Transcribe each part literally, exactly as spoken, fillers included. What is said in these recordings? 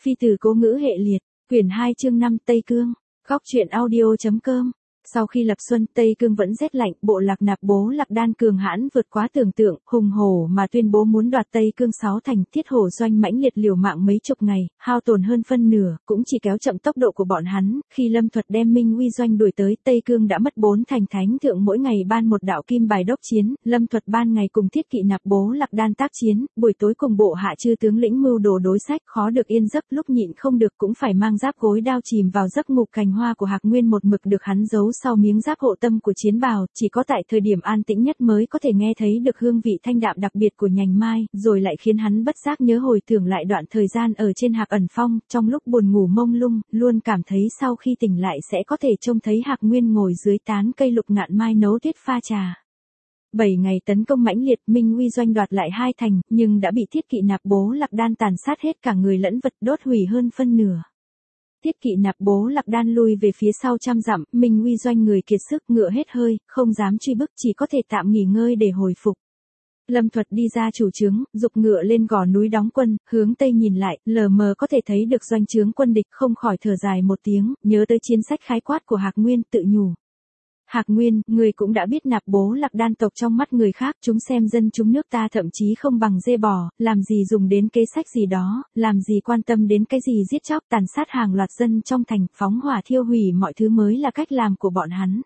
Phi tử cố ngữ hệ liệt, quyển hai chương năm Tây Cương, góc truyện audio.com. Sau khi lập xuân, Tây Cương vẫn rét lạnh, bộ Lạc Nạp Bố Lạc Đan cường hãn vượt quá tưởng tượng, hùng hổ mà tuyên bố muốn đoạt Tây Cương sáu thành. Thiết Hổ doanh mãnh liệt liều mạng mấy chục ngày, hao tổn hơn phân nửa, cũng chỉ kéo chậm tốc độ của bọn hắn. Khi Lâm Thuật đem Minh Uy doanh đuổi tới, Tây Cương đã mất bốn thành. Thánh thượng mỗi ngày ban một đạo kim bài đốc chiến, Lâm Thuật ban ngày cùng Thiết Kỵ Nạp Bố Lạc Đan tác chiến, buổi tối cùng bộ hạ chư tướng lĩnh mưu đồ đối sách, khó được yên giấc, lúc nhịn không được cũng phải mang giáp gối đao chìm vào giấc ngục. Cành hoa của Hạc Nguyên một mực được hắn giấu sau miếng giáp hộ tâm của chiến bào, chỉ có tại thời điểm an tĩnh nhất mới có thể nghe thấy được hương vị thanh đạm đặc biệt của nhành mai, rồi lại khiến hắn bất giác nhớ hồi tưởng lại đoạn thời gian ở trên Hạc Ẩn Phong, trong lúc buồn ngủ mông lung, luôn cảm thấy sau khi tỉnh lại sẽ có thể trông thấy Hạc Nguyên ngồi dưới tán cây lục ngạn mai nấu tuyết pha trà. Bảy ngày tấn công mãnh liệt, Minh Uy doanh đoạt lại hai thành, nhưng đã bị Thiết Kỵ Nạp Bố Lạc Đan tàn sát hết cả người lẫn vật, đốt hủy hơn phân nửa. Thiết Kỵ Nạp Bố Lạc Đan lui về phía sau trăm dặm, Minh Uy doanh người kiệt sức, ngựa hết hơi, không dám truy bức, chỉ có thể tạm nghỉ ngơi để hồi phục. Lâm Thuật đi ra chủ trướng, giục ngựa lên gò núi đóng quân, hướng tây nhìn lại, lờ mờ có thể thấy được doanh trướng quân địch, không khỏi thở dài một tiếng, nhớ tới chiến sách khái quát của Hạc Nguyên, tự nhủ. Hạc Nguyên, người cũng đã biết Nạp Bố Lạc Đan tộc trong mắt người khác, chúng xem dân chúng nước ta thậm chí không bằng dê bò, làm gì dùng đến kế sách gì đó, làm gì quan tâm đến cái gì giết chóc tàn sát hàng loạt dân trong thành, phóng hỏa thiêu hủy mọi thứ mới là cách làm của bọn hắn.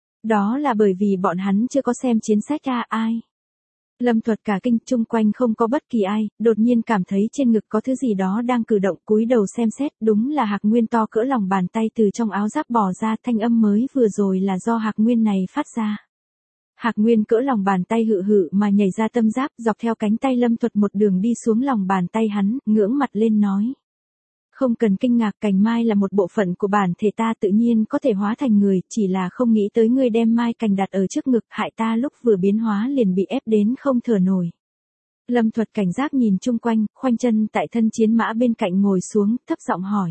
Đó là bởi vì bọn hắn chưa có xem chiến sách ra ai. Lâm Thuật cả kinh, chung quanh không có bất kỳ ai, đột nhiên cảm thấy trên ngực có thứ gì đó đang cử động, cúi đầu xem xét, đúng là Hạc Nguyên to cỡ lòng bàn tay từ trong áo giáp bò ra, thanh âm mới vừa rồi là do Hạc Nguyên này phát ra. Hạc Nguyên cỡ lòng bàn tay hự hự mà nhảy ra tâm giáp, dọc theo cánh tay Lâm Thuật một đường đi xuống lòng bàn tay hắn, ngưỡng mặt lên nói. Không cần kinh ngạc, cành mai là một bộ phận của bản thể ta, tự nhiên có thể hóa thành người, chỉ là không nghĩ tới ngươi đem mai cành đặt ở trước ngực, hại ta lúc vừa biến hóa liền bị ép đến không thở nổi. Lâm Thuật cảnh giác nhìn chung quanh, khoanh chân tại thân chiến mã bên cạnh ngồi xuống, thấp giọng hỏi.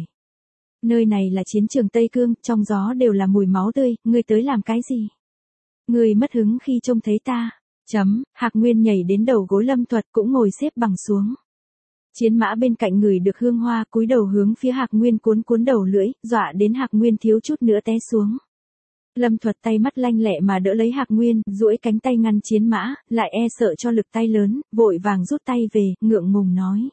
Nơi này là chiến trường Tây Cương, trong gió đều là mùi máu tươi, ngươi tới làm cái gì? Ngươi mất hứng khi trông thấy ta. Chấm, Hạc Nguyên nhảy đến đầu gối Lâm Thuật cũng ngồi xếp bằng xuống. Chiến mã bên cạnh người được hương hoa, cúi đầu hướng phía Hạc Nguyên cuốn cuốn đầu lưỡi, dọa đến Hạc Nguyên thiếu chút nữa té xuống. Lâm Thuật tay mắt lanh lẹ mà đỡ lấy Hạc Nguyên, duỗi cánh tay ngăn chiến mã, lại e sợ cho lực tay lớn, vội vàng rút tay về, ngượng ngùng nói.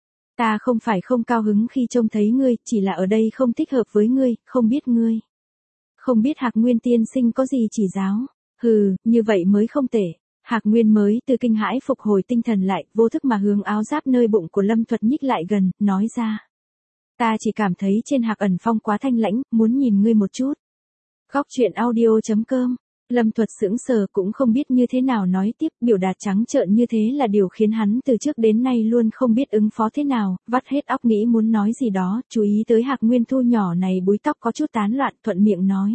Ta không phải không cao hứng khi trông thấy ngươi, chỉ là ở đây không thích hợp với ngươi, không biết ngươi. Không biết Hạc Nguyên tiên sinh có gì chỉ giáo. Hừ, như vậy mới không tệ. Hạc Nguyên mới từ kinh hãi phục hồi tinh thần lại, vô thức mà hướng áo giáp nơi bụng của Lâm Thuật nhích lại gần, nói ra. Ta chỉ cảm thấy trên Hạc Ẩn Phong quá thanh lãnh, muốn nhìn ngươi một chút. Góc truyện audio.com. Lâm Thuật sững sờ cũng không biết như thế nào nói tiếp, biểu đạt trắng trợn như thế là điều khiến hắn từ trước đến nay luôn không biết ứng phó thế nào, vắt hết óc nghĩ muốn nói gì đó, chú ý tới Hạc Nguyên thu nhỏ này búi tóc có chút tán loạn, thuận miệng nói.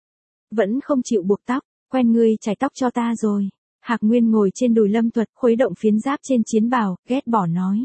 Vẫn không chịu buộc tóc, quen ngươi chải tóc cho ta rồi. Hạc Nguyên ngồi trên đùi Lâm Thuật, khuấy động phiến giáp trên chiến bào, ghét bỏ nói.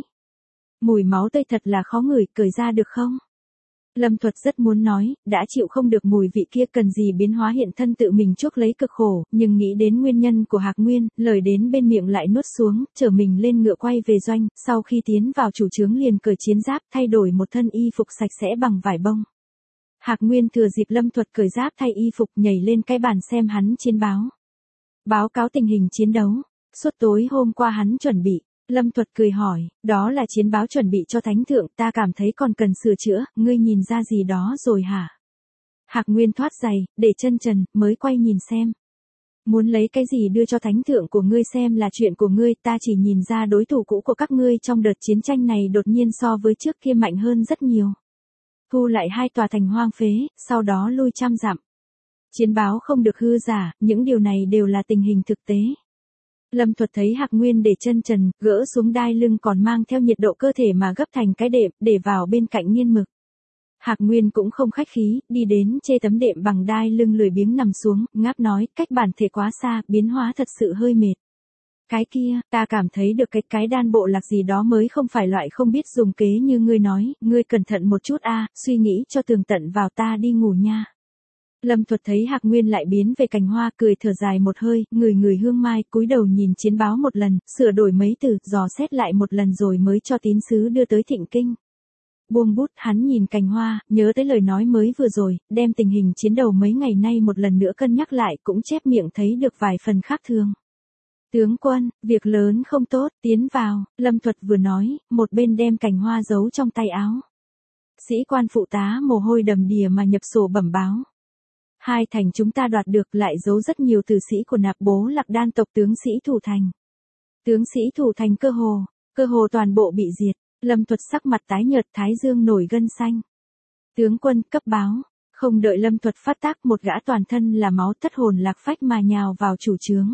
Mùi máu tươi thật là khó ngửi, cởi ra được không? Lâm Thuật rất muốn nói, đã chịu không được mùi vị kia cần gì biến hóa hiện thân tự mình chuốc lấy cực khổ, nhưng nghĩ đến nguyên nhân của Hạc Nguyên, lời đến bên miệng lại nuốt xuống, chở mình lên ngựa quay về doanh, sau khi tiến vào chủ trướng liền cởi chiến giáp, thay đổi một thân y phục sạch sẽ bằng vải bông. Hạc Nguyên thừa dịp Lâm Thuật cởi giáp thay y phục nhảy lên cái bàn xem hắn chiến báo. Báo cáo tình hình chiến đấu. Suốt tối hôm qua hắn chuẩn bị. Lâm Thuật cười hỏi, đó là chiến báo chuẩn bị cho thánh thượng, ta cảm thấy còn cần sửa chữa, ngươi nhìn ra gì đó rồi hả? Hạc Nguyên thoát giày, để chân trần, mới quay nhìn xem. Muốn lấy cái gì đưa cho thánh thượng của ngươi xem là chuyện của ngươi, ta chỉ nhìn ra đối thủ cũ của các ngươi trong đợt chiến tranh này đột nhiên so với trước kia mạnh hơn rất nhiều. Thu lại hai tòa thành hoang phế, sau đó lui trăm dặm. Chiến báo không được hư giả, những điều này đều là tình hình thực tế. Lâm Thuật thấy Hạc Nguyên để chân trần, gỡ xuống đai lưng còn mang theo nhiệt độ cơ thể mà gấp thành cái đệm, để vào bên cạnh nghiên mực. Hạc Nguyên cũng không khách khí, đi đến chê tấm đệm bằng đai lưng lười biếng nằm xuống, ngáp nói, cách bản thể quá xa, biến hóa thật sự hơi mệt. Cái kia, ta cảm thấy được cái cái đan bộ lạc gì đó mới không phải loại không biết dùng kế như ngươi nói, ngươi cẩn thận một chút a, suy nghĩ cho tường tận vào, ta đi ngủ nha. Lâm Thuật thấy Hạc Nguyên lại biến về cành hoa, cười thở dài một hơi, người người hương mai, cúi đầu nhìn chiến báo một lần, sửa đổi mấy từ, dò xét lại một lần rồi mới cho tín sứ đưa tới Thịnh Kinh. buông bút, hắn nhìn cành hoa, nhớ tới lời nói mới vừa rồi, đem tình hình chiến đấu mấy ngày nay một lần nữa cân nhắc lại, cũng chép miệng thấy được vài phần khác thường. Tướng quân, việc lớn không tốt, tiến vào, Lâm Thuật vừa nói, một bên đem cành hoa giấu trong tay áo. Sĩ quan phụ tá mồ hôi đầm đìa mà nhập sổ bẩm báo. Hai thành chúng ta đoạt được, lại giấu rất nhiều tử sĩ của Nạp Bố Lạc Đan tộc tướng sĩ thủ thành. Tướng sĩ thủ thành cơ hồ, cơ hồ toàn bộ bị diệt. Lâm Thuật sắc mặt tái nhợt, thái dương nổi gân xanh. Tướng quân, cấp báo. Không đợi Lâm Thuật phát tác, một gã toàn thân là máu thất hồn lạc phách mà nhào vào chủ trướng.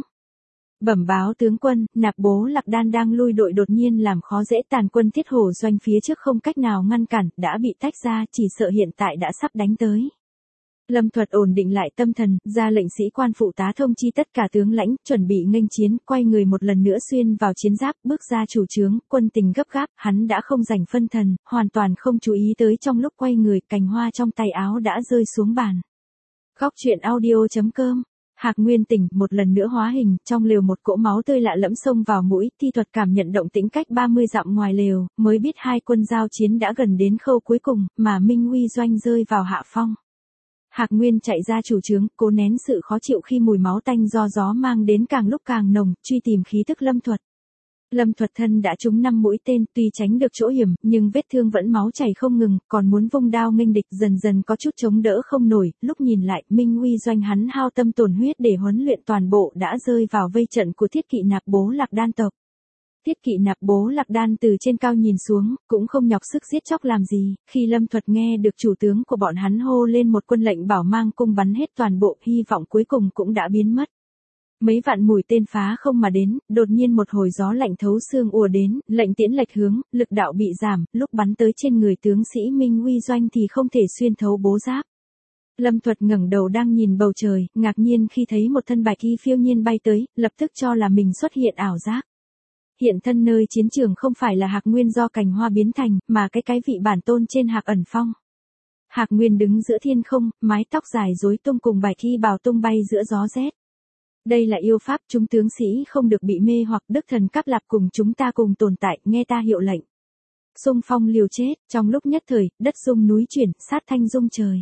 Bẩm báo tướng quân, Nạp Bố Lạc Đan đang lui đội đột nhiên làm khó dễ, tàn quân Thiết Hổ doanh phía trước không cách nào ngăn cản, đã bị tách ra, chỉ sợ hiện tại đã sắp đánh tới. Lâm Thuật ổn định lại tâm thần, ra lệnh sĩ quan phụ tá thông chi tất cả tướng lãnh, chuẩn bị nghênh chiến, quay người một lần nữa xuyên vào chiến giáp, bước ra chủ trướng, quân tình gấp gáp, hắn đã không dành phân thần, hoàn toàn không chú ý tới trong lúc quay người, cành hoa trong tay áo đã rơi xuống bàn. Góc truyện audio chấm com. Hạc Nguyên tỉnh, một lần nữa hóa hình, trong lều một cỗ máu tươi lạ lẫm xông vào mũi, Thi Thuật cảm nhận động tĩnh cách ba mươi dặm ngoài lều, mới biết hai quân giao chiến đã gần đến khâu cuối cùng, mà Minh Uy Doanh rơi vào hạ phong. Hạc Nguyên chạy ra chủ trướng, cố nén sự khó chịu khi mùi máu tanh do gió mang đến càng lúc càng nồng, truy tìm khí tức Lâm Thuật. Lâm Thuật thân đã trúng năm mũi tên, tuy tránh được chỗ hiểm, nhưng vết thương vẫn máu chảy không ngừng, còn muốn vung đao nghênh địch, dần dần có chút chống đỡ không nổi, lúc nhìn lại, Minh Uy Doanh hắn hao tâm tổn huyết để huấn luyện toàn bộ đã rơi vào vây trận của Thiết Kỵ Nạp Bố Lạc Đan tộc. Thiết Kỵ Nạp Bố Lạc Đan từ trên cao nhìn xuống, cũng không nhọc sức giết chóc làm gì, khi Lâm Thuật nghe được chủ tướng của bọn hắn hô lên một quân lệnh bảo mang cung bắn hết toàn bộ, hy vọng cuối cùng cũng đã biến mất. Mấy vạn mũi tên phá không mà đến, đột nhiên một hồi gió lạnh thấu xương ùa đến, lệnh tiễn lệch hướng, lực đạo bị giảm, lúc bắn tới trên người tướng sĩ Minh Uy Doanh thì không thể xuyên thấu bố giáp. Lâm Thuật ngẩng đầu đang nhìn bầu trời, ngạc nhiên khi thấy một thân bạch y phiêu nhiên bay tới, lập tức cho là mình xuất hiện ảo giác. Hiện thân nơi chiến trường không phải là Hạc Nguyên do cành hoa biến thành, mà cái cái vị bản tôn trên Hạc Ẩn Phong. Hạc Nguyên đứng giữa thiên không, mái tóc dài rối tung cùng bạch y bào tung bay giữa gió rét. Đây là yêu pháp, chúng tướng sĩ không được bị mê hoặc, Đức Thần Cáp Lạp cùng chúng ta cùng tồn tại, nghe ta hiệu lệnh. Xung phong liều chết, trong lúc nhất thời, đất rung núi chuyển, sát thanh rung trời.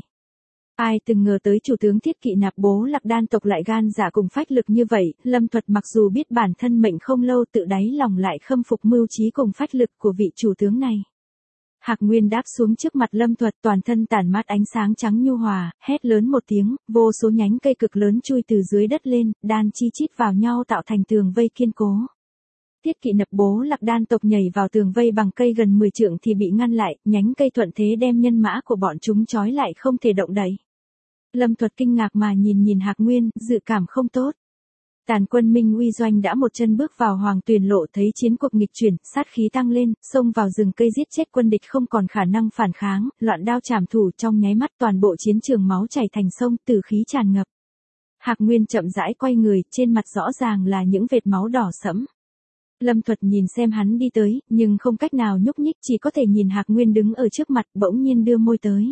Ai từng ngờ tới chủ tướng Thiết Kỵ Nạp Bố Lạc Đan tộc lại gan dạ cùng phách lực như vậy, Lâm Thuật mặc dù biết bản thân mệnh không lâu, tự đáy lòng lại khâm phục mưu trí cùng phách lực của vị chủ tướng này. Hạc Nguyên đáp xuống trước mặt Lâm Thuật, toàn thân tản mát ánh sáng trắng nhu hòa, hét lớn một tiếng, vô số nhánh cây cực lớn chui từ dưới đất lên, đan chi chít vào nhau tạo thành tường vây kiên cố. Thiết Kỵ Nạp Bố Lạc Đan tộc nhảy vào tường vây bằng cây gần mười trượng thì bị ngăn lại, nhánh cây thuận thế đem nhân mã của bọn chúng trói lại không thể động đậy. Lâm Thuật kinh ngạc mà nhìn nhìn Hạc Nguyên, dự cảm không tốt. Tàn quân Minh Uy Doanh đã một chân bước vào Hoàng Tuyền Lộ, thấy chiến cuộc nghịch chuyển, sát khí tăng lên, xông vào rừng cây giết chết quân địch không còn khả năng phản kháng, loạn đao chảm thủ, trong nháy mắt toàn bộ chiến trường máu chảy thành sông, tử khí tràn ngập. Hạc Nguyên chậm rãi quay người, trên mặt rõ ràng là những vệt máu đỏ sẫm. Lâm Thuật nhìn xem hắn đi tới, nhưng không cách nào nhúc nhích, chỉ có thể nhìn Hạc Nguyên đứng ở trước mặt, bỗng nhiên đưa môi tới.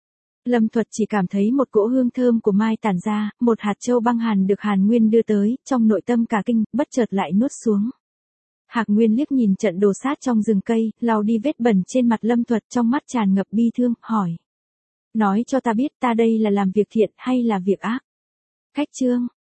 Lâm Thuật chỉ cảm thấy một cỗ hương thơm của mai tản ra, một hạt châu băng hàn được Hàn Nguyên đưa tới, trong nội tâm cả kinh, bất chợt lại nuốt xuống. Hạc Nguyên liếc nhìn trận đồ sát trong rừng cây, lau đi vết bẩn trên mặt Lâm Thuật, trong mắt tràn ngập bi thương, hỏi. Nói cho ta biết ta đây là làm việc thiện hay là việc ác? Cách chương,